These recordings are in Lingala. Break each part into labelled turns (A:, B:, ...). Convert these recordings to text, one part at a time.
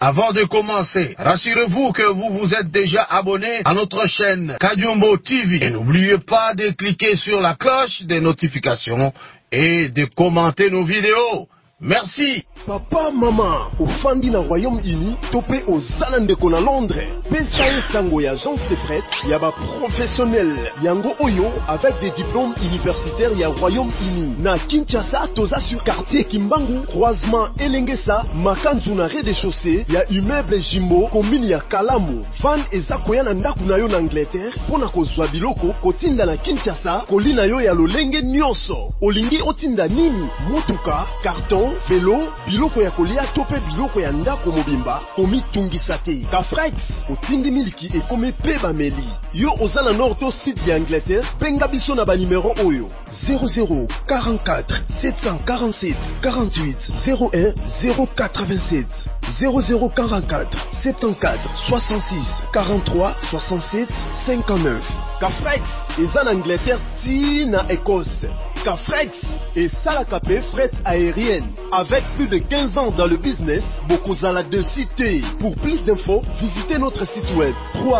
A: Avant de commencer, rassurez-vous que vous vous êtes déjà abonné à notre chaîne Kadiombo TV. Et n'oubliez pas de cliquer sur la cloche des notifications et de commenter nos vidéos. Merci.
B: Papa, maman, au fandi na Royaume-Uni, topé aux Zalandeko na Londres. PSAE Sango ya agence de fret, yaba professionnel. Yango Oyo, avec des diplômes universitaires ya Royaume-Uni. Na Kinshasa, toza sur quartier Kimbangu, croisement Elengesa, Makanzu na rez-de-chaussée, ya immeuble Jimbo, commune ya Kalamu. Van eza koya na ndaku na yo na Angleterre, pona kozwa biloko, kotinda na Kinshasa, kolina yo ya lolenge nyonso. Olingi otinda nini? Motuka, carton, vélo, biloko ya kolia tope biloko ya ndako mobimba komi tungisate. Kafrex otindi miliki e kome peba meli. Yo ozana nord to sud ya Angleterre, benga biso na ba numéro oyo 00 44 747 48 01 087 00 44 74 66 43 67 59. Kafrex eza na Angleterre ti na Écosse. Kafrex et Salakapé fret aérienne. Avec plus de 15 ans dans le business, Bokozala de cité. Pour plus d'infos, visitez notre site web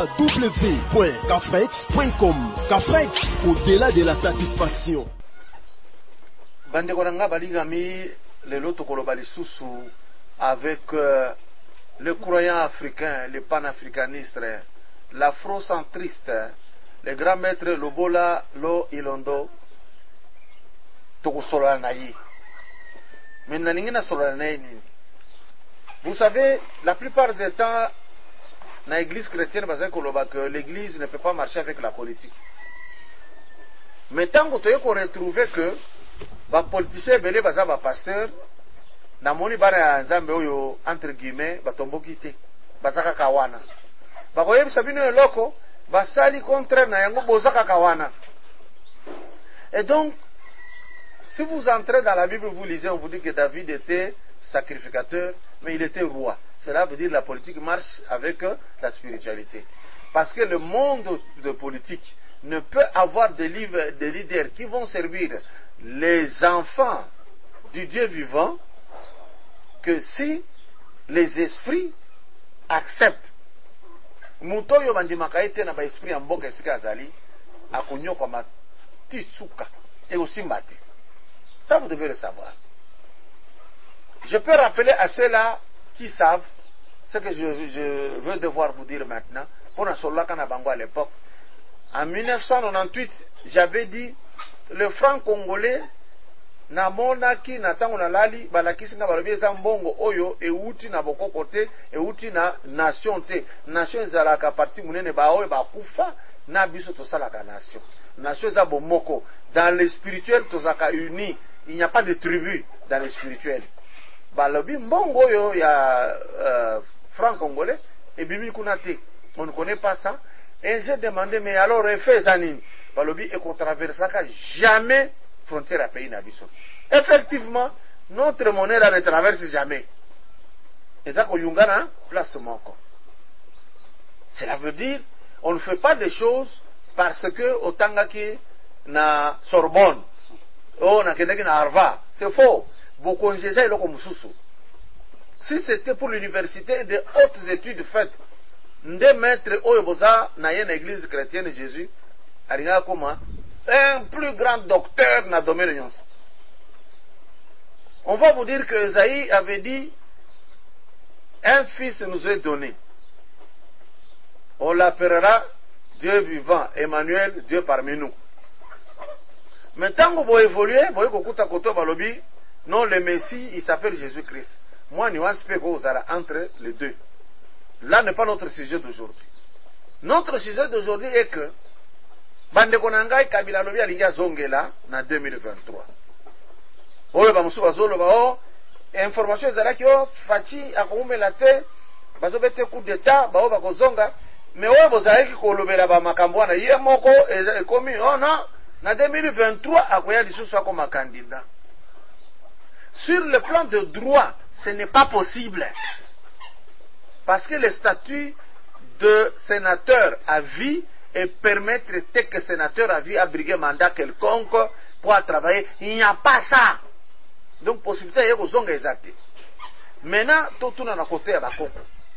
B: www.kafrex.com. Kafrex, au-delà de la satisfaction.
C: Bande Koranga Baligami, le loto kolobali sousou, avec le croyant africain, le panafricaniste, l'afrocentriste, le grand maître Lobola Lo Ilondo, vous savez, la plupart du temps, dans l'église chrétienne, que l'église ne peut pas marcher avec la politique. Mais tant que tu as retrouvé que les politiciens, les pasteurs, na moni bara nzambe oyo entre guillemets batomboki te bazaka kawana bakoyebi sabino eloko basali contre na yango bozaka kawana. Et donc si vous entrez dans la Bible, vous lisez, on vous dit que David était sacrificateur, mais il était roi. Cela veut dire que la politique marche avec la spiritualité. Parce que le monde de politique ne peut avoir des leaders qui vont servir les enfants du Dieu vivant que si les esprits acceptent. Mutoyo bandimaka ete na ba esprit ya mboka esika azali akonyoka matisuka et aussi mati. Ça, vous devez le savoir. Je peux rappeler à ceux-là qui savent ce que je veux devoir vous dire maintenant. Pour Nasola Kanabango à l'époque, en 1998, j'avais dit le franc congolais na monaki na tango na lali balakisi na balobi eza mbongo oyo euti na boko kote euti na nation te. Nation ezalaka parti munene ba oyo bakufa na biso tosalaka nation. Nation eza bomoko. Dans le spirituel tozaka uni. Il n'y a pas de tribu dans le spirituel. Balobi mbongo yo ya franc congolais et bibi kunate. On ne connaît pas ça. Et j'ai demandé mais alors effet zanini. Balobi et qu'on traversera jamais frontière à pays nabiso. Effectivement, notre monnaie là ne traverse jamais. Et ça qu'on yungana place moko. Cela veut dire on ne fait pas des choses parce que otangaki na Sorbonne. Oh, na Harvard. C'est faux. Si c'était pour l'université de hautes études faites, des maîtres Oyoboza, na une église chrétienne Jésus, Aringa Koma, un plus grand docteur na domaine. On va vous dire que Esaïe avait dit, un fils nous est donné. On l'appellera Dieu vivant, Emmanuel, Dieu parmi nous. Mais tant que vous évoluez, vous voyez non, le Messie, il s'appelle Jésus-Christ. Moi, nuance peut entre les deux. Là n'est pas notre sujet d'aujourd'hui. Notre sujet d'aujourd'hui est que Bande Konangai Kabila Lobi Aliga Zongela en 2023. Oyo ba musu bazolo ba o information ezalaki o fachi akoumé la te bazo bete coup d'état ba o ba kozonga mais oyo bozalaki kolobela ba makambo na ye moko ekomi oh non na 2023 akoya lisusu akoma candidat. Sur le plan de droit, ce n'est pas possible. Parce que le statut de sénateur à vie et permettre que sénateur à vie abriguer mandat quelconque pour travailler, il n'y a pas ça. Donc possibilité est aux ongs exactes. Maintenant, tout le monde à côté à Bakoko.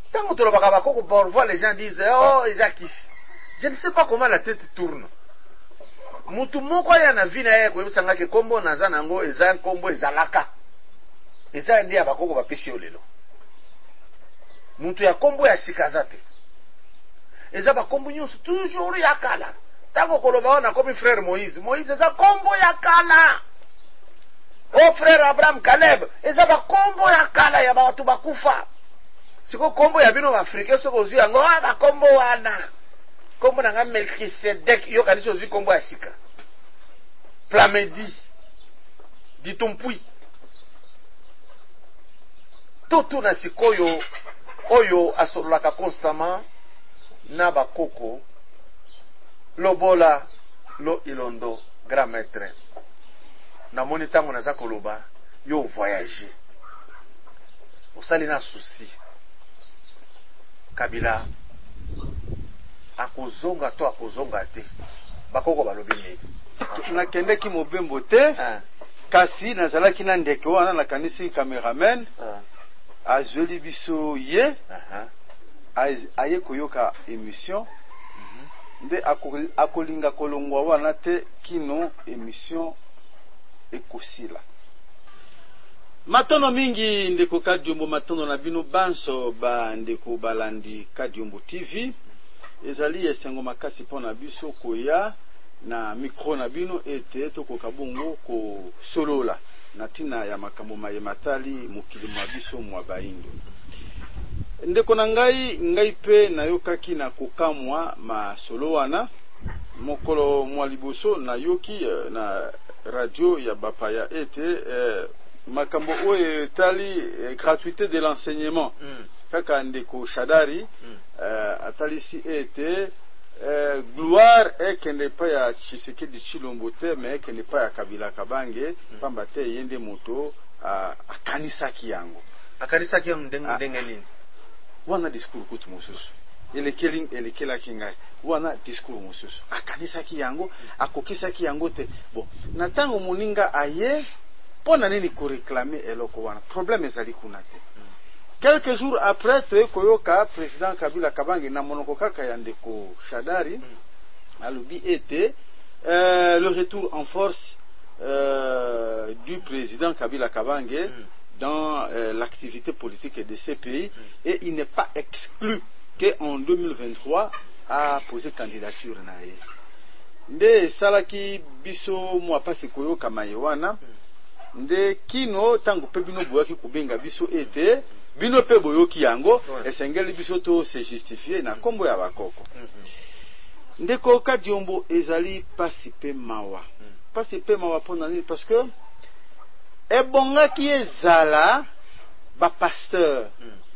C: Tant que parfois les gens disent oh Isaac, je ne sais pas comment la tête tourne. Mutu moko ya na vina ya ko yebisanga ke kombo naza nango eza kombo ezalaka. Eza ndi abakoko bapesi olelo. Mutu ya kombo ya sikazate. Eza ba kombo nyonso toujours ya kala. Tango koloba wana comme frère Moïse. Moïse eza kombo ya kala. Oh frère Abraham Caleb, eza ba kombo ya kala ya batu bakufa. Siko kombo ya bino Afrika soko zwi yango ba kombo wana. Kombo nanga Melchisedek yo kanisi ozwi kombo ya sika. Plamedi. Ditumpui. Toto na sikoyo oyo asololaka constamment na bakoko lobola lo ilondo grand maître. Na moni tango naza koloba yo voyager. Osali na souci. Kabila akozonga to akozonga te. Bakoko balobi nini?
D: Nakende ki mobembo te. Kasi nazalaki na ndeke wana na kanisi cameraman. Azweli biso ye. Aye koyoka émission. Nde akolinga kolongwa wana te kino émission ekosila. Matono mingi ndeko Kadiombo matono na bino banso ba ndeko balandi Kadiombo TV. Ezali esengo makasi pona biso koya na micro na bino ete tokoka bongo ko solola na tina ya makambo mayematali mokili mwa biso mwa baindo. Ndeko na ngai pe nayokaki na kokamwa masolo wana mokolo mwa liboso nayoki na radio ya bapaya ete makambo oyo tali gratuité de l'enseignement kaka ndeko Shadari atalisi ete gloire ekende pa ya Tshisekedi Tshilombo te mais ekende pa ya Kabila Kabange pamba te yende moto akanisaki yango
C: ndenge nini
D: wana discours kutu mosusu elekelaki ngai wana discours mosusu akanisaki yango akokisaki yango te bon na tango moninga aye pona nini ko réclamer eloko wana problème ezali kuna te. Quelques jours après toyoka président Kabila Kabange na monoko kaka ya ndeko Shadari alobi ete le retour en force du président Kabila Kabange dans l'activité politique de ces pays et il n'est pas exclu qu'en 2023 a posé candidature na ye. Nde salaki biso mwa pasi koyoka mayewana nde kino tango pe bino boyaki kubenga biso ete bino pe boyoki yango esengeli biso to se justifier na kombo ya bakoko. Ndeko Kadiombo ezali pasi pe mawa. Pasi pe mawa pona nini parce que ebongaki ezala ba pasteur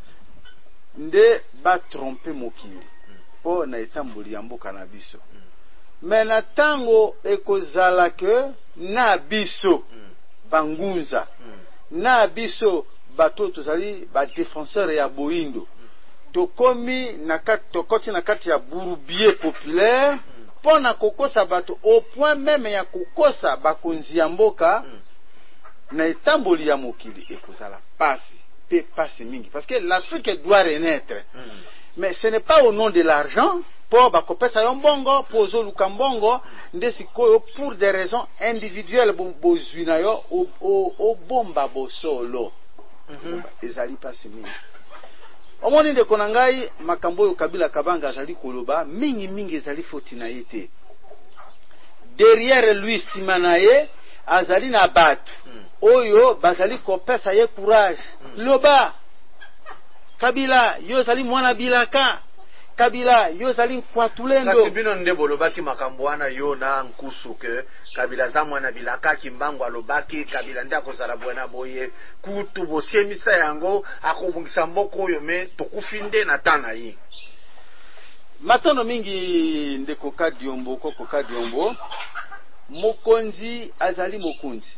D: nde ba tromper mokili po na etamboli ya mboka na biso. Mais na tango ekozala ke na biso bangunza na biso bato tozali ba défenseur ya boindo tokomi na tokoti na kati ya bourbier populaire pona kokosa bato au point même ya kokosa bakonzi ya mboka na etamboli ya mokili ekozala pasi pe pasi mingi parce que l'Afrique doit renaître mais ce n'est pas au nom de l'argent pour bakopesa yo mbongo pozo lukambongo nde sikoyo pour des raisons individuelles bozwina yo o bomba bosolo ezali pasi mingi omoni ndeko na ngai makambo oyo Kabila Kabanga azali koloba mingi ezali foti na ye te derrière lui sima na ye azali na bato oyo bazali kopesa ye courage loba Kabila yo zali mwana bilaka Kabila yo zali kwatulendo
C: kasi bino nde bolobaki makambo wana yo na nkusu ke Kabila za mwana bilaka kimbango alobaki Kabila nde akozala bwana boye kutu bosiemisa yango akobungisa mboko oyo me tokufi nde na tana yi
D: matono mingi ndeko Kadiombo koko Kadiombo mokonzi azali mokonzi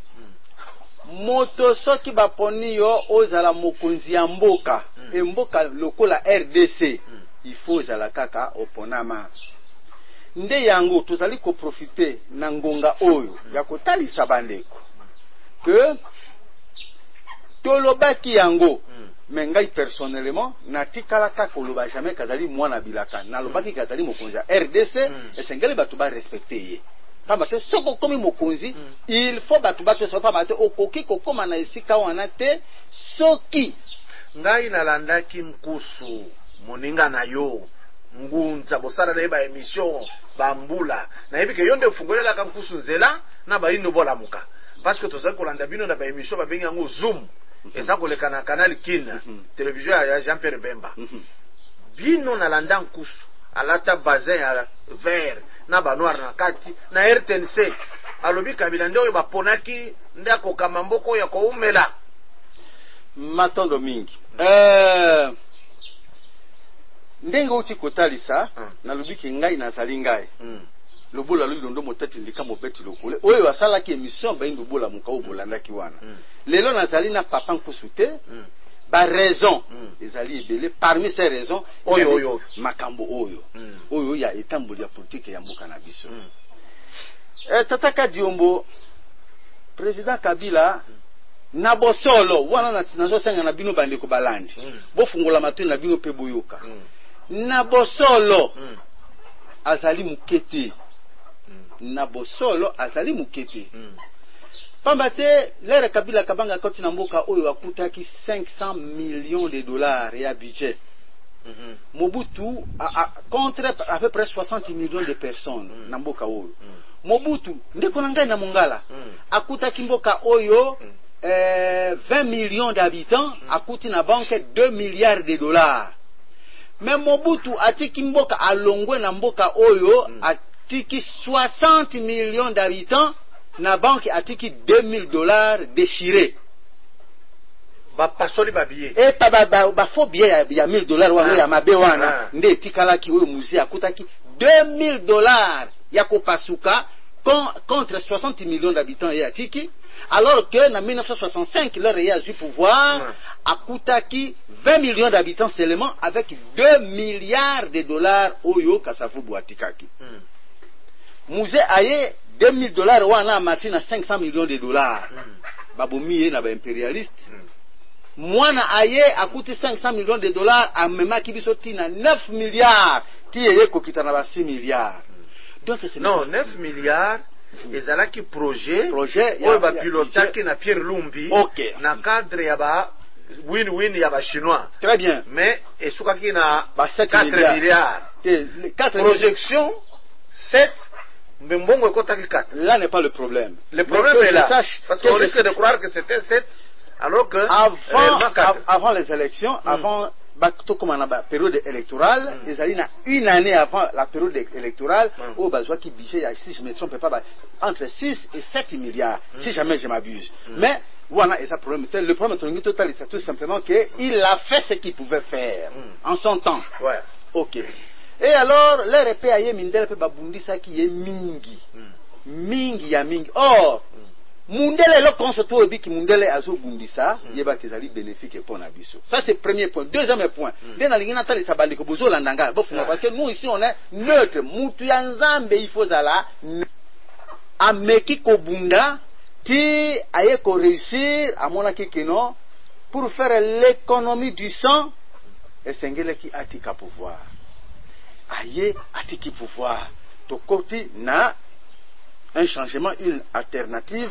D: moto soki baponi yo ozala mokonzi ya mboka mboka lokola RDC il faut zala kaka oponama nde yango tozali ko profiter na ngonga oyo ya kotalisa bandeko que tolobaki yango mais ngai personnellement natikala ka koloba jamais kazali mwana bilaka nalobaki kazali mokonzi RDC esengeli bato ba respecter ye pamba te soko komi mokonzi il faut bato bato so pamba te okoki kokoma na esika wana te soki
C: ngai nalandaki Nkusu moninga na yo ngunza bosala na ba émission bambula na yebi ke yonde fungolela ka Nkusu nzela na ba ino bola muka parce que tozali kolanda bino na ba émission ba bengi yango Zoom eza koleka na Canal Kin télévision ya Jean-Pierre Bemba bino nalanda Nkusu alata bazin ya vert na ba noir na kati na RTNC alobi Kabila ndio baponaki ndako kama mboko ya koumela
D: matondo mingi ndenge uti kotalisa nalobiki ngai nazali ngai lobola lo ndo motati ndika mobeti lokole oyo asalaki émission ba ndo bola muka obolandaki wana lelo nazali na papa Nkusu te ba raison ezali ebele parmi ces raisons oyo makambo oyo ya etamboli ya politique ya mboka na biso Tata Diombo président Kabila na bosolo wana nazo senga na bino bande ko balandi bo fungola matoni na bino pe boyoka na bosolo azali mukete na bosolo azali mukete pamba te lere Kabila kabanga koti na mboka oyo akutaki 500 millions de dollars ya budget Mobutu contre à peu près 60 millions de personnes na mboka oyo Mobutu ndeko na ngai na Mongala akutaki mboka oyo 20 millions d'habitants akuti na banque 2 milliards de dollars. Mais Mobutu atiki mboka alongwe na mboka oyo atiki 60 millions d'habitants na banque atiki 2000 dollars déchirés.
C: Ba pasoli ba billet.
D: Et ba faux billet ya 1000 dollars wana ya mabe wana nde tikalaki oyo musée akutaki 2000 dollars ya kopasuka contre 60 millions d'habitants ya tiki. Alors que en 1965, leur a eu pouvoir, a coûté 20 millions d'habitants seulement avec 2 milliards de dollars oyo kasafu boatikaki. Musée aye 2000 dollars wana marché na 500 millions de dollars. Babomi na ba impérialiste. Mwana aye a coûté 500 millions de dollars a mema kibisoti na 9 milliards. Tiye kokita na ba 6 milliards.
C: Donc c'est non 9 milliards. Ezalaki projet oyo ba pilotaki na Pierre Lumbi na cadre ya ba win-win ya ba chinois.
D: Très bien.
C: Mais esukaki na
D: 4
C: milliards.
D: 4
C: projection 7 mbongo ekotaki 4.
D: Là n'est pas le problème.
C: Le problème est là parce qu'on risque de croire que c'était 7 alors que
D: avant les élections, avant comme on a la période électorale, ils allaient une année avant la période électorale, au besoin qui budget si je me trompe pas, entre 6 et 7 milliards, si jamais je m'abuse. Mais voilà, et ça problème. Le problème total, c'est tout simplement qu'il a fait ce qu'il pouvait faire en son temps.
C: Ouais.
D: Ok. Et alors, les repères mindel pe babundi ça qui est mingi, mingi ya mingi. Or Mundele le concept qui mundele azo bundisa yeba kezali bénéfique pour na biso. Ça c'est premier point. Deuxième point. Bien na lingina tali sabandi ko bozo landanga bo funa parce que nous ici on est neutre. Mutu ya nzambe il faut zala ameki ko bunda ti aye ko réussir à mona kikeno pour faire l'économie du sang et sengele ki atika pouvoir. Aye atiki pouvoir. To koti na un changement, une alternative.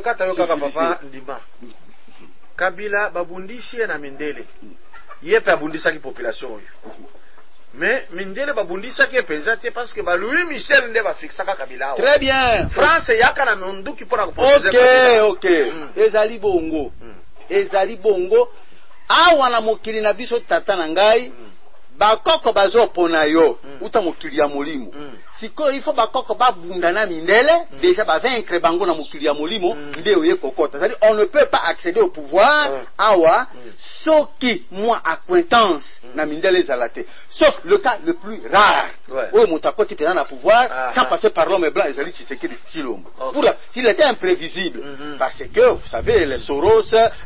C: Kabila babundishi na Mindele. Yepe abundisa ki population. Mais Mindele babundisa ki pesate parce que Louis Michel nde ba fixaka Kabila.
D: Très bien.
C: France yaka na mundu ki pona ko
D: OK. Ezali bongo. Ezali bongo. Awa na mokili na biso tata na ngai. Bakoko bazo pona yo. Uta mokili ya molimo. Siko il faut bakoko babunda na Mindele déjà ba vaincre bango na mokili ya molimo nde oye kokota. C'est-à-dire on ne peut pas accéder au pouvoir awa soki moi acquaintance na Mindele zalate. Sauf le cas le plus rare. Où motakoti pena na pouvoir sans passer par l'homme blanc ezali Tshisekedi Tshilombo. Pour il était imprévisible parce que vous savez les Soros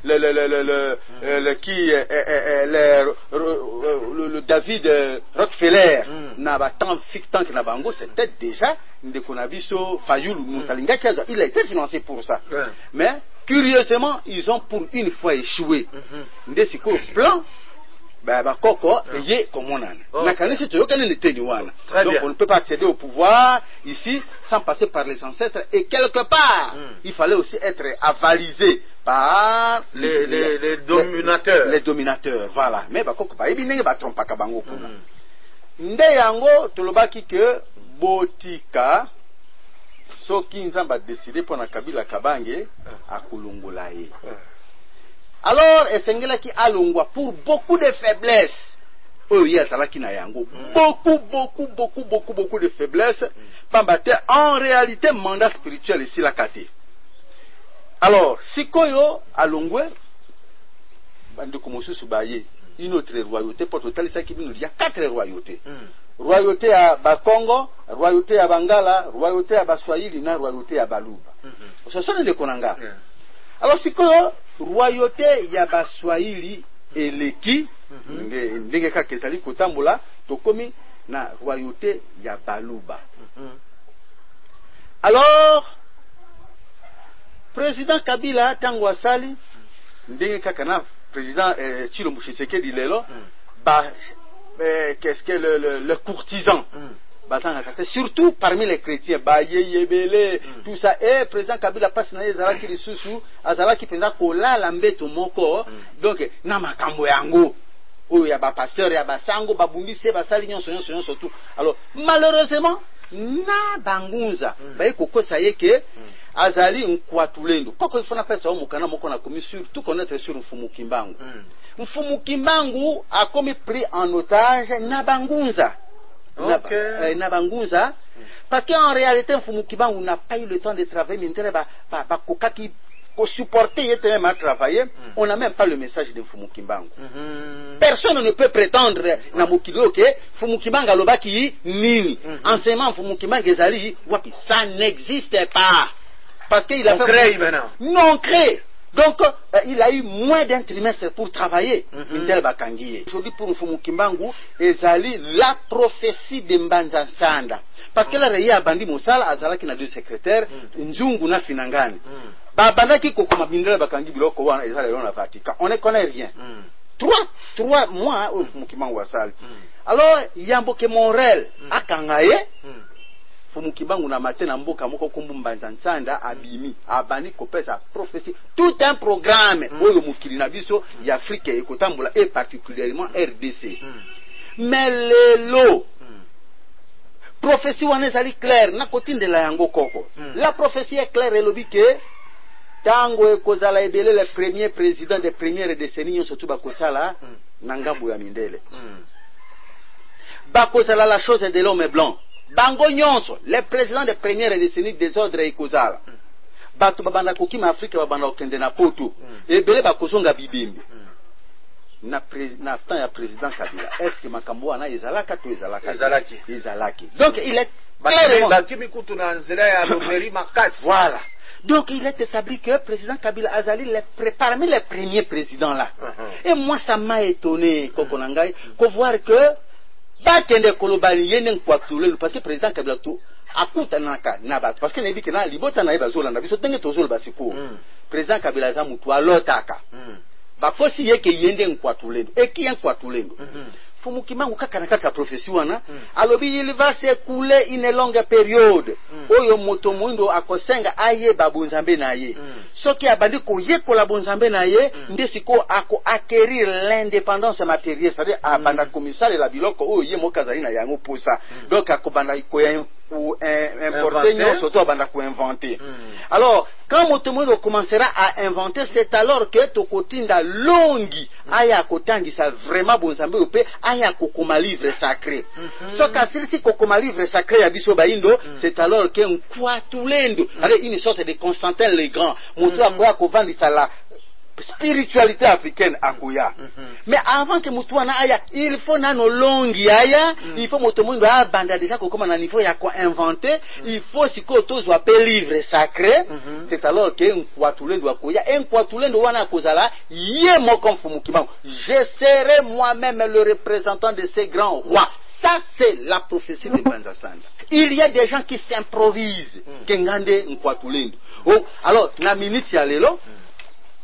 D: le David Rockefeller na ba tant que na bango c'était déjà Ndekonabiso Fayoulou Moutalingaki, il a été financé pour ça. Mais curieusement, ils ont pour une fois échoué. Nde siko plan Koko et comme on a. Donc on ne peut pas accéder au pouvoir ici sans passer par les ancêtres. Et quelque part, il fallait aussi être avalisé par
C: les dominateurs.
D: Les dominateurs, voilà. Mais Koko pas ebi nenge ba trompa ka bango kuna. Nde yango tolobaki que botika soki nzamba décidé pour na Kabila Kabange akulungula ye. Alors, Esengela qui a l'ongwa pour beaucoup de faiblesses. Oh, yes, ça là qui n'a yango. Beaucoup de faiblesses. Pambate, en réalité, mandat spirituel ici la kate. Alors, si koyo a l'ongwe, bande komosu subaye, une autre royauté, pour total, ça qui nous dit, il y a 4 royautés. Royauté à Bakongo, royauté à Bangala, royauté à Baswahili, na royauté à Baluba. Ce sont des konanga. Alors, si koyo, royauté ya Baswahili eleki ndenge kaka ezali kotambola tokomi na royauté ya Baluba. Alors président Kabila tango asali ndenge kaka na président Tshilombo Tshisekedi lelo qu'est-ce que le courtisan surtout parmi les chrétiens, Yebele, tout ça. Et président Kabila passe na ezalaki lisusu, azalaki penza kola lambeto moko. Donc na makambo yango. Oyo ya ba pasteur ya basango babundise basali nyonso surtout. Alors malheureusement na bangunza ba ekokosa yeke azali nkwatulendo. Koko ifona pesa o mukana moko na komi surtout connaître sur Mfumu Kimbangu. Mfumu Kimbangu a commis pris en otage na bangunza. Nabangunza, parce qu'en réalité, Mfumukibangu n'a pas eu le temps de travailler, mais pour supporter et à travailler, on n'a même pas le message de Mfumukibangu. Personne ne peut prétendre na Mokilo que Mfumukibangu alobaki nini. Enseignement Mfumukibangu ezali, ça n'existe pas. Parce qu'il a
C: créé maintenant.
D: Non créé. Donc, il a eu moins d'un trimestre pour travailler. Aujourd'hui, pour Mfumu Kimbangu, ezali la prophétie de Mbanza Sanda. Parce que là, il y a Bandi Moussala, Azala qui n'a deux secrétaires, Nzungu na Finangani. Banda qui kokoma bindela bakangi biloko wana ezala yon la Vatican. On ne connaît rien. 3 mois au Mfumu Kimbangu asali. Alors, Yamboke Morel, Akangaye, Mfumu Kimbangu na matin na mboka moko kumbu Mbanza Nsanda abimi abani kopesa prophétie tout un programme oyo mukili na biso ya Afrique ekotambola et particulièrement RDC. Mais lelo prophétie wana ezali claire na kotindela yango koko. La prophétie est claire elobi ke tango ekozala ebele le premier président des premières décennies surtout bakosala na ngambo ya mindele. Bakozala la chose de l'homme blanc. Bango nyonso, les présidents des premières décennies des ordres et kozala. Batu babanda kokima Afrique babanda okende na poto. Ebele bakozonga bibembe. Na temps ya président Kabila. Est-ce que makambo wana ezalaka to ezalaki. Donc il est voilà. Donc il est établi que le président Kabila Azali parmi les premiers présidents là. Et moi ça m'a étonné Kokonangai qu'on voit que parce que le président Kabila tout akuta naka parce que dit que na libota na bazola na biso tenge tozolo basiko président Kabila za mutu alotaka bakosi yeke yende nkwatulendo eki nkwatulendo Mfumu Kimbangu kaka na kati ya prophétie wana alobi il va s'écouler une longue période oyo moto muindo akosenga aye babunzambe na ye soki abandi ko yekola bonzambe na ye ndesiko ako acquérir l'indépendance matérielle c'est-à-dire abanda commissaire la biloko oyo ye mokazali na yango posa donc akobanda ko importer nyonso to abanda ko inventer. Alors quand Motomodo commencera à inventer, c'est alors que Tokotinda longi aya kotangisa vraiment bonzambe ope aya kokoma livre sacré. So kasisi kokoma livre sacré ya biso baindo, c'est alors que nkwatulendo, avec une sorte de Constantin le Grand, moto akoya kovandisa la spiritualité africaine akoya. Mais avant que mutuana aya, il faut nano longi aya, il faut motomondo abanda déjà kokoma na niveau ya ko inventer, il faut siko tozo appel livre sacré. C'est alors que nkwatulendo akoya, nkwatulendo wana kozala ye moko Mfumu Kimbangu. Je serai moi-même le représentant de ces grands rois. Ça c'est la prophétie de Mbanza Sanda. Il y a des gens qui s'improvisent. Kengande nkwatulendo. Oh, alors na minute ya lelo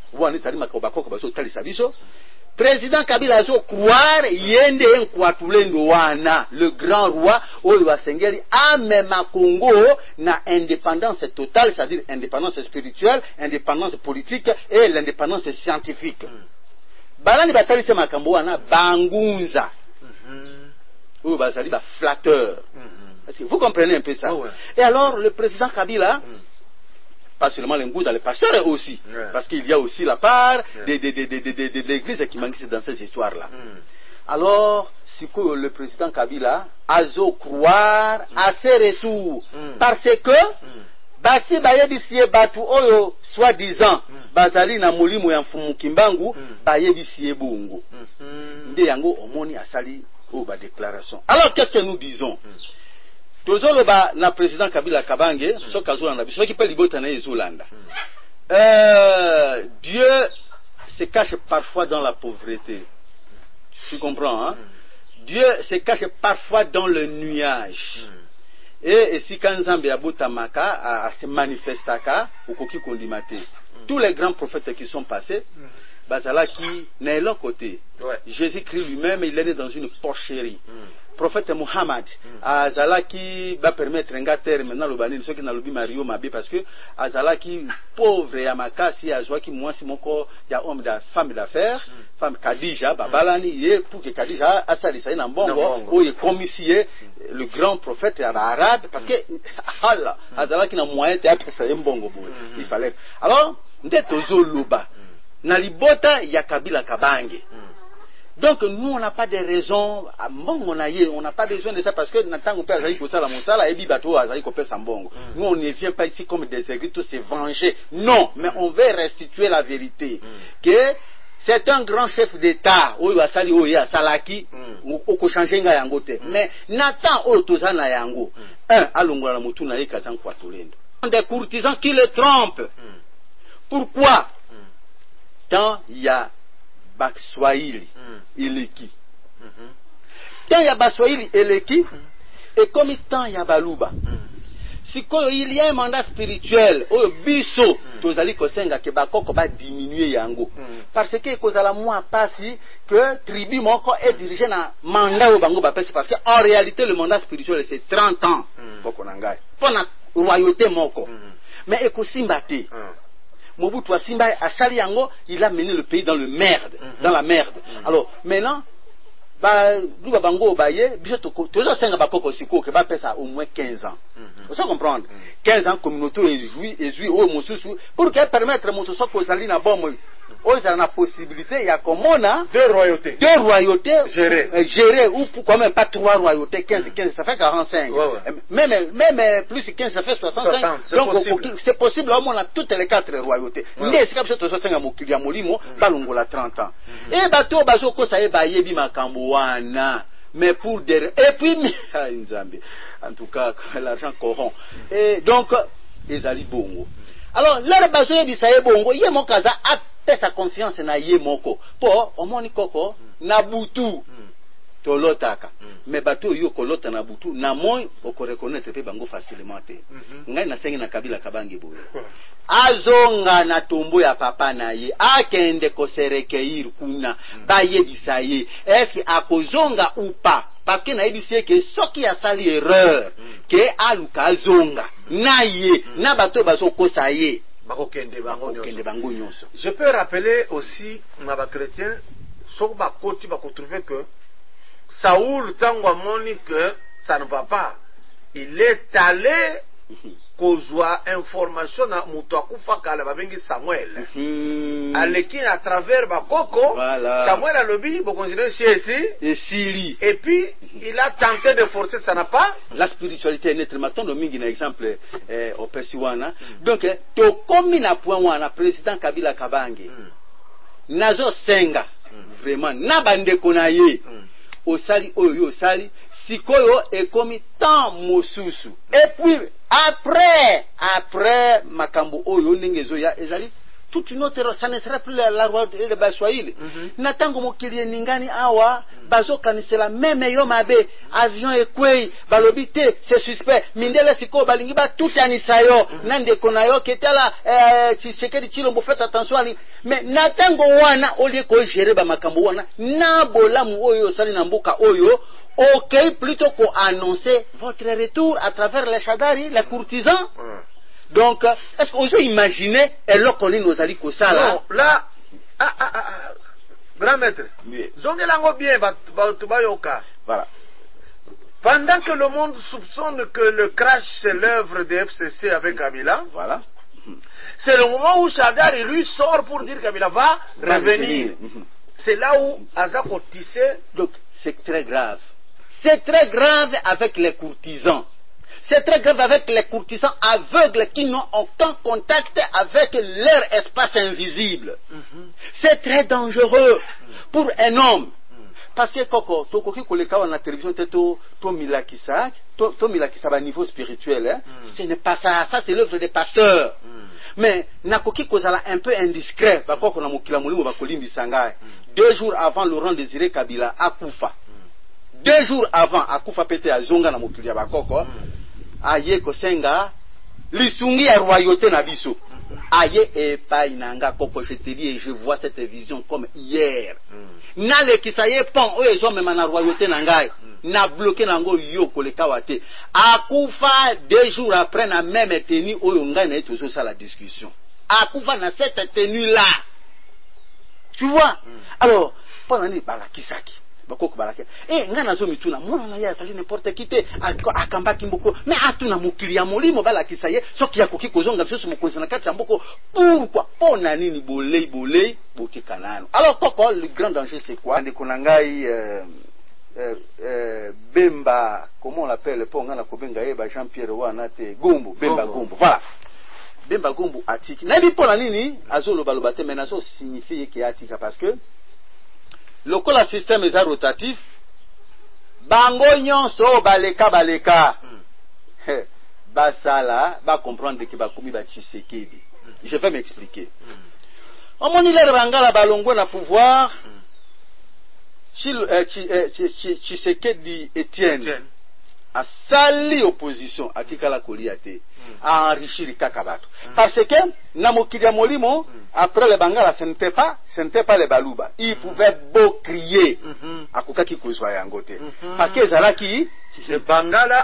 E: wana ezali makobako baso talisa biso président Kabila azo croire yende enkwatulendo wana le grand roi oyo basengeli amema Congo na indépendance totale, c'est-à-dire indépendance spirituelle, indépendance politique et l'indépendance scientifique. Balani batalisa makambo wana bangunza oyo bazali ba flatteur. Vous comprenez un peu ça? Et alors le président Kabila, pas seulement les Ngouda, les pasteurs aussi, parce qu'il y a aussi la part de l'église qui manque dans ces histoires-là. Alors, si le président Kabila a croire à ses retours, parce que basi bayebisie batu oyo soi-disant bazali na molimo ya mfumu Kimbangu bayebisie bongo nde yango omoni asali o ba déclaration. Alors qu'est-ce que nous disons? Tozoloba na président Kabila Kabange so kazolanda biso ki pe libota na ezolanda. Dieu se cache parfois dans la pauvreté. Tu comprends, hein? Dieu se cache parfois dans le nuage. Et si Kanzambe abotamaka a se manifestaka ukoki kondimate. Tous les grands prophètes qui sont passés bazalaki na l'autre côté. Jésus-Christ lui-même, il est né dans une porcherie. Prophète Muhammad azalaki va permettre un terme maintenant le banini ceux qui na lobi Mario Mabe parce que azalaki pauvre ya makasi azwaki mwasi moko ya homme de femme d'affaires femme Khadija babalani ye pour que Khadija asalisa na mbongo oye komisie le grand prophète arabe parce que Allah azalaki na moyen te apesa mbongo boye il fallait alors ndeto zoloba na libota ya Kabila Kabange. Donc nous on n'a pas de raison on n'a pas besoin de ça parce que n'attend pas Azaï Kosala Monsala et Bibato Azaï Kopé Sambongo. Nous on ne vient pas ici comme des aigris se venger. Non, mais on veut restituer la vérité. Que c'est un grand chef d'État. Oyo asali oya salaki oko changer nga yango te. Mais n'attend oyo tozana yango. Alongola na mutu na ye kazan kwa tolendo. Des courtisans qui le trompent. Pourquoi? Tant il y a Baswahili Eleki. Tant il y a Baswahili Eleki, et comme tant il y a Baluba. Si il y a un mandat spirituel, au biso, tozali kosenga ke bakoko ba diminuer yango. Parce que kozala moi pasi que tribu moko est dirigé na mandat au bango ba pesi parce que en réalité le mandat spirituel c'est 30 ans. Poko nangai. Pona royauté moko. Mais ekosimba te. Mobutu Asimba asali yango, il a mené le pays dans le merde, dans la merde. Alors maintenant, nous bango baye, biso toujours senga bakoko siko ke ba pesa au moins 15 ans. Vous savez comprendre? 15 ans communauté ezui au mosusu pour que permettre moto soko zali na bomo. Ils ont la possibilité, il y a comme on a deux royautés gérées ou pourquoi même pas 3 royautés, 15, ça fait 45. Même plus de 15, ça fait 65. Donc c'est possible, on a toutes les 4 royautés. Mais c'est comme ça que ça s'est à Molimo, balongo la 30 ans. Et bateau bazoko ça est bayebi makamboana. Mais pour des et puis en tout cas l'argent corrompt. Et donc ils allaient bongo. Alors leur bazo bisaye bongo, yé mon kaza sa confiance na ye moko po omoni koko na butu tolotaka mais bato yo kolota na butu na moi oko reconnaître pe bango facilement te ngai na sengi na Kabila Kabange boye azonga na tombo ya papa na ye akende koserekeir kuna baye bisaye est-ce que akozonga ou pas parce que na yebisie que soki asali erreur que aluka azonga na ye na bato bazo kosa ye.
C: Je peux rappeler aussi, ma chrétien, sauf ma côté, va trouver que Saoul, tango moni que ça ne va pas. Il est allé kozwa information na mutu akufa kala babengi Samuel. Aleki à travers bakoko, Samuel a lobi, bon considéré ici. Et puis il a tenté de forcer, ça n'a pas.
E: La spiritualité est net. Maintenant, nous avons un exemple au Persiwana. Donc, to komi na point wana président Kabila Kabange. Nazo senga vraiment na bande konaye. Osali oyo osali sikoyo ekomi tant mosusu. Et puis après makambo oyo ndenge zoya ezali toute une autre, ça ne serait plus la royauté de Baswahili. Natango mokili ningani awa, bazo kanisela même yo mabe, avion ekwei, balobite, c'est suspect, mindele siko balingiba tout anisayo, nande konayo, ketala, Tshisekedi Tshilombo, faites attention à lui. Mais natango wana, au lieu ko gérer ba makambo wana, na bolamu oyo, sali namboka oyo, ok, plutôt qu'on annoncer votre retour à travers les chadari, les courtisans. Donc, est-ce que vous imaginez, et là qu'on est nos alliés comme ça là?
C: Non, là, grand maître, zongelango bien,
E: voilà.
C: Pendant que le monde soupçonne que le crash c'est l'œuvre des FCC avec Kabila,
E: voilà.
C: C'est le moment où Chadari lui sort pour dire que Kabila va revenir. C'est là où Azako tissé.
E: Donc, c'est très grave. C'est très grave avec les courtisans. C'est très grave avec les courtisans aveugles qui n'ont aucun contact avec leur espace invisible. C'est très dangereux pour un homme. Parce que Koko, Tokoki Koleka na télévision to milakisa, to milakisa à niveau spirituel, hein? Ce n'est pas ça, ça c'est l'œuvre des pasteurs. Mais nakoki kozala un peu indiscret, bakoko na mokila molimo bakolimbi sangai. 2 jours avant Laurent Désiré Kabila akufa. 2 jours avant akufa pete azonga na mokili ya bakoko, aye kosenga lisungi ya royauté na biso. Aye epai nanga koko, je te dis et je vois cette vision comme hier. Na le kisaye pon oyo zo mema na royauté nangai. Na bloqué nango yo koleka wate. Akufa 2 jours après na même tenue oyo ngai na eto ça la discussion. Akufa na cette tenue là. Tu vois? Alors, pendant ni balakisaki. Bakoko balaki. Ngana zo mituna mona na ya sali n'importe qui te akambaki mboko. Mais atuna mokili ya molimo balakisaye soki ya koki kozonga biso mokonzi na kati ya mboko. Pourquoi? Pona nini bolei botikanano. Alors koko le grand danger c'est quoi? Ndeko nangai Bemba, comment on l'appelle, pour ngana kobenga yeba Jean-Pierre wana te Gombo, Bemba Gombo. Voilà. Bemba Gombo atiki. Nabi pona nini azolo balobate mais nazo signifie que atika parce que le système est rotatif. Bango nyonso baleka. Basala va comprendre que bakomi ba Tshisekedi. Je vais m'expliquer. Omoni le bangala balongo na pouvoir. Tshisekedi Etienne a sali opposition atikala koliate a enrichir kakabato parce que na mokili ya molimo après le bangala ce n'était pas les baluba, il pouvait beau crier akokaki kozwa yango te parce que ezalaki
C: le bangala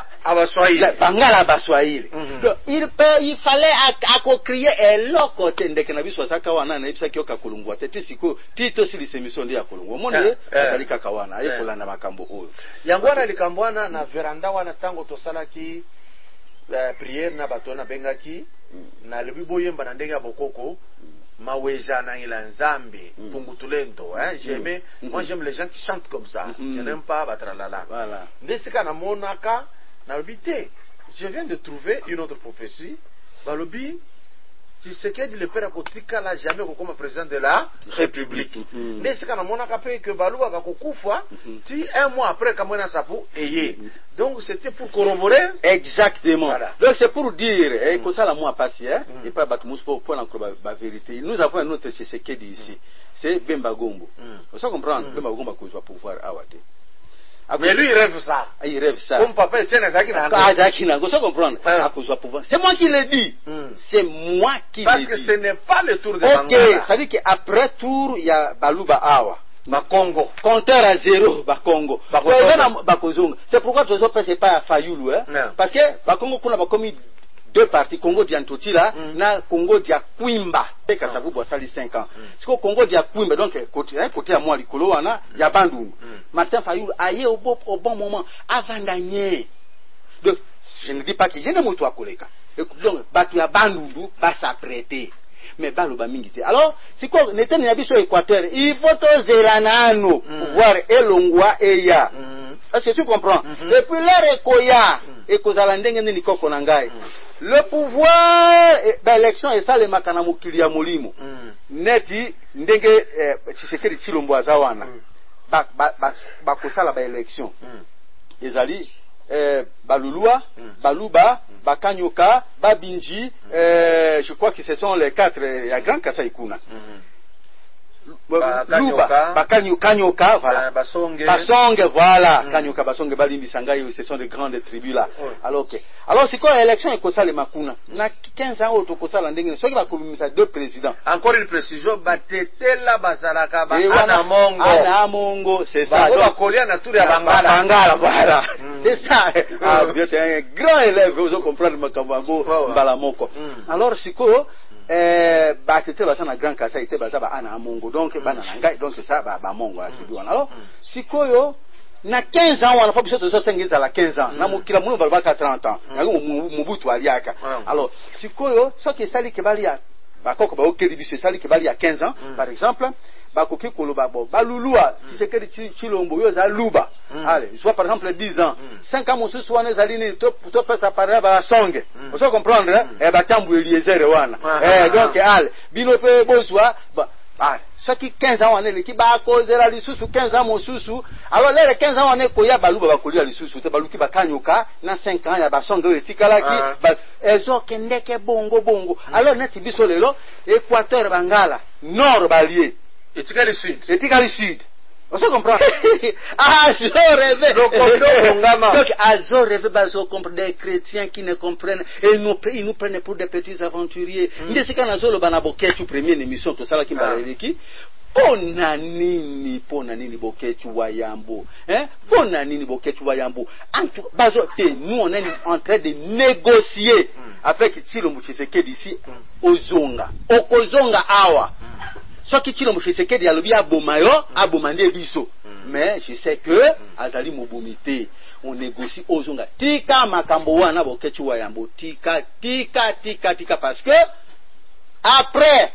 C: abaswahili.
E: Il fallait crier eloko te ndeke na biso asaka wana na ibisa kioka kolungwa te tisiko tito sili semission de ya kolungwa monde atalika kawana ayekolanda makambo oyo
C: yangwana likambwana na veranda wana tango tosalaki prière na bato na bengaki na lebi boyemba na ndenge ya bokoko maweja na ila nzambe pungutulento moi j'aime les gens qui chantent comme ça. Je n'aime pas batralala. Voilà. Ndesika na monaka na lobité. Je viens de trouver une autre prophétie. Balobi Tshisekedi le père akotika la jamais comme président de la République. Ndesika na monaka pe que baluba kakokufa ti 1 mois après kamona sapu eye. Donc c'était pour corroborer
E: exactement.
C: Voilà.
E: Donc c'est pour dire et que ça la moi passé et pas batmus pour encore la vérité. Nous avons un autre Tshisekedi ici. C'est Bemba Gombo. Vous savez comprendre Bemba Gombo ko soit pouvoir awate.
C: Mais lui il rêve ça.
E: Il rêve ça.
C: Comme papa Etienne Azaki
E: na. Vous savez comprendre à cause du pouvoir. C'est moi qui l'ai dit. C'est moi qui l'ai dit.
C: Parce que ce n'est pas le tour de Bangala.
E: OK, ça dit que après tour il y a Baluba Awa.
C: Bakongo.
E: Compteur à 0, Bakongo. Bakozonga. C'est pourquoi tu ne passes pas à Fayoulou. Parce que Bakongo, on a commis 2 parties. Congo d'Iantoti là, na Congo d'Yakwimba. Et que ça vous boit ça les 5 ans. C'est que Congo d'Yakwimba, donc côté à moi, l'Ikolo, il y a Bandung. Martin Fayoulou, aïe au bon moment, avant d'agner. Donc, je ne dis pas qu'il y a des motos à Koleka. Donc, Batu ya Bandundu va s'apprêter. Mais baloba mingite. Alors, si quoi n'était ni abiso Équateur, il faut to zelanano pouvoir elongwa eya. Est-ce que tu comprends? Et puis l'air ekoya et kozala ndenge ni koko nangai. Le pouvoir l'élection et ça le makana mokili ya molimo. Neti ndenge Tshisekedi Tshilombo azawana. Ba kosala ba élection. Ezali Balulua, Baluba, Bakanyoka, Babinji, je crois que ce sont les 4, il y a Grand Kassa Ikuna. Luba, Bakanyoka, voilà. Basonge, voilà. Kanyoka, Basonge, Balimbi, Sangaï, ce sont des grandes tribus là. Alors, c'est quoi l'élection et Kosa le Makuna? Na 15 ans, au Kosa Landing, soit qui va communiquer 2 présidents.
C: Encore une précision, Batetela, Bazaraka, Anamongo.
E: Anamongo, c'est ça.
C: Bangala,
E: voilà. C'est ça. Ah, bien, t'es un grand élève, vous comprenez, Makambango, Balamoko. Alors, c'est quoi? C'était un grand Kassa, c'était un Mongo, donc donc ça, Mongo, alors, si quoi, na 15 ans, on n'a pas besoin de 5 à la 15 ans, na mukila mounou balbaka 30 ans, Mobutu aliaka. Alors, si quoi, ce qui est sali kebalia, bakoko ba okedi biso sali kebalia 15 ans, par exemple, bakoki koloba bo balulua si c'est que chilombo yo za luba. Allez, soit par exemple 10 ans, 5 ans mususu wana zalini to pesa para ba songe. Vous comprendre eh ba tambu Eliezer wana. Donc allez, bino pe bozwa allez, ce qui 15 ans wana leki ba kozela lisusu 15 ans mususu. Alors les 15 ans wana koya baluba bakolia lisusu te baluki bakanyoka na 5 ans ya ba songe etikalaki ba ezo kendeke bongo. Alors neti biso lelo Équateur Bangala, Nord Balier
C: Etikali Sud.
E: On se comprend. Ah, je rêvais. Donc, je rêvais, je comprends des chrétiens qui ne comprennent. Et ils nous prennent pour des petits aventuriers. Mais c'est quand on a banaboké, tu première émission, tout ça là qui m'a réveillé. Ponanini boketu wayambo. Ponanini boketu wayambo. Nous, on est en train de négocier avec Tshilombo Tshisekedi ici, Ozonga. Okozonga awa. Ce qui tire mon fils c'est que dialogue abomande biso. Mais je sais que azali mobomité on négocie ozonga tika makambo wana bokechi wayambo tika parce que après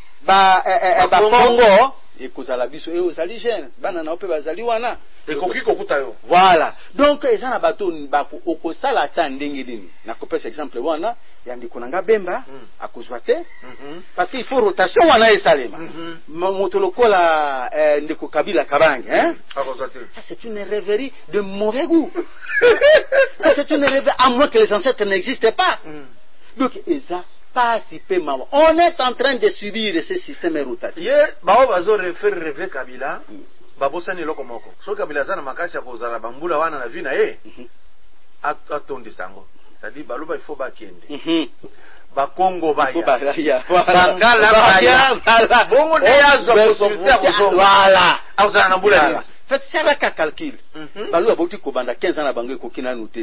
E: Congo ekozala biso e ozali jeune bana na ope bazali wana
C: ekoki kokuta yo.
E: Voilà. Donc ezana bato bako okosala ta ndenge nini. Na kopesa exemple wana ya ndiko nanga Bemba akozwa te parce qu'il faut rotation wana esalema. Moto lokola ndiko Kabila Kabange ça c'est une rêverie de mauvais goût. Ça c'est une rêverie à moins que les ancêtres n'existent pas. Donc eza on est en train de subir ce système rotatif.
C: Faire rêver Kabila. Babosani loko moko. So Kabila zana makasi ya kozala bambula wana na vina atondi sango. C'est-à-dire baluba il faut bakende. Bakongo baya. Bangala baya. Bongo neyazo possibilité kozonga. Voilà. Azana na mbula.
E: Faites ça là qu'à calcul. Balu aboti kobanda 15 ans na bango ekokina nuté.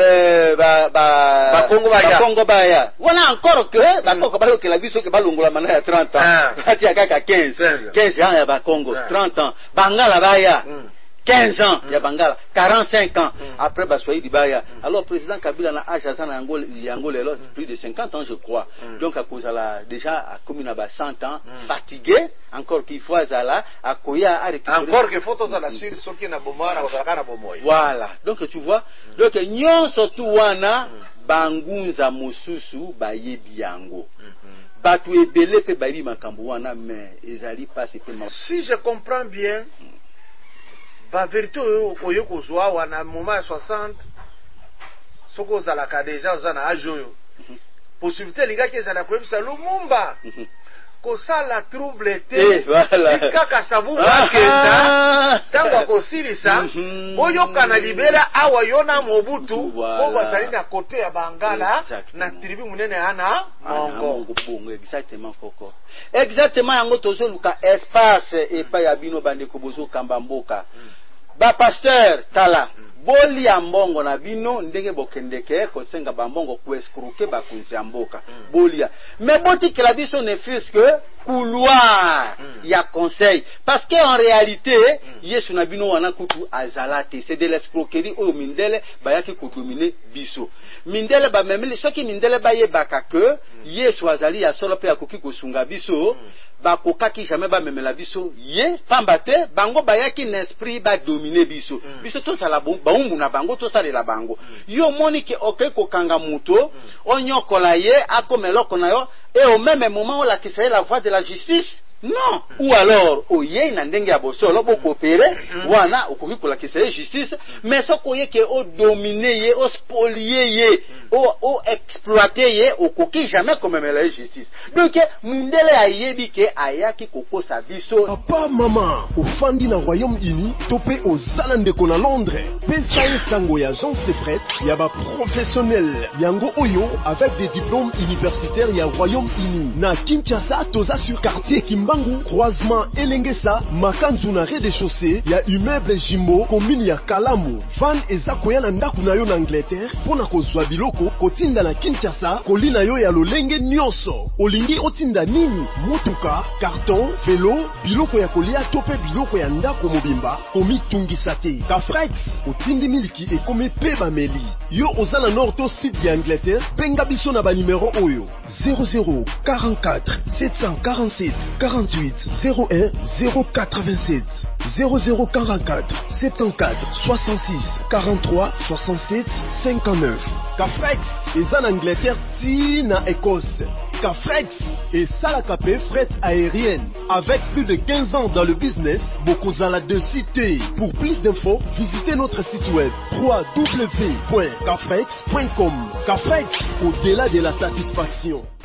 E: Bakongo baya. Voilà encore que bakoko balo que la biso que balongola mana ya 30 ans. Fati ya kaka 15 ans ya Bakongo, 30 ans. Bangala baya. 15 ans ya Bangala, 45 ans après Baswaï Dibaya. Alors président Kabila na âge azana Angola plus de 50 ans je crois. Donc à cause là déjà à commune à 100 ans, fatigué encore qu'il faut azala à koya à récupérer.
C: Encore que photos à la sur ce qui na bomara na bomoy.
E: Voilà. Donc tu vois, donc nyonso tu wana bangunza mususu bayebi yango. Batu ebele pe bayebi makambo wana mais ezali pas c'est
C: si je comprends bien ba vérité oyo kozwa wana moment ya 60 soko zalaka déjà ozana ajoyo possibilité lingaki ezala koyebisa Lumumba kosala trouble te kaka sabu bakenda tango akosilisa oyokana libera awa yona Mobutu po bazali na kote ya Bangala na tribu munene ana Mongo.
E: Exactement koko exactement yango tozoluka espace epa ya bino bandeko bozo kamba mboka ba pasteur tala boli ya mbongo na bino ndenge bokendeke kosenga bambongo ku escroquer bakunzi ya mboka bolia mais boti que la biso ne fils que couloir ya conseil parce que en réalité yesu na bino wana kutu azalate c'est de l'escroquerie au mindele bayaki ko dominer biso mindele ba memeli soki mindele ba yebaka que yesu azali ya solo pe akoki kosunga biso bakokaki jamais ba memela biso ye pambate bango bayaki n'esprit ba dominer biso biso to sala baumbu na bango to salela bango yo moni ke okei kokanga muto onyokola ye akomeloko na yo et au même moment on la qui la voie de la justice Non, ou alors oye na ndenge ya bosolo bo coopérer wana okoki kolakisa ye justice mais sokoye ke o dominer ye o spolier ye o exploiter ye okoki jamais komemela ye justice. Donc mundele ayebi ke ayaki kokosa biso.
B: Papa mama ofandi na Royaume-Uni topé ozala ndeko na Londres pesa ye sango ya agence de prête ya ba professionnel yango oyo avec des diplômes universitaires ya Royaume-Uni na Kinshasa toza sur quartier Kimbangu croisement Elengesa makanzu na rez-de-chaussée ya immeuble Jimbo commune ya Kalamu van eza koya na ndaku na yo na Angleterre pona kozwa biloko kotinda na Kinshasa kolina yo ya lolenge nyonso olingi otinda nini motuka carton vélo biloko ya kolia tope biloko ya ndako mobimba komitungisa te Cafrex otindi miliki ekomi pe bameli yo oza na nord to sud ya Angleterre benga biso na ba numéro oyo 0044 747 48 01 087 0044 74 66 43 67 59 Cafrex eza na Angleterre ti na Écosse. Cafrex et Salakapé fret aérienne. Avec plus de 15 ans dans le business, Bokozala de cité. Pour plus d'infos, visitez notre site web www.cafrex.com. Cafrex, au-delà de la satisfaction.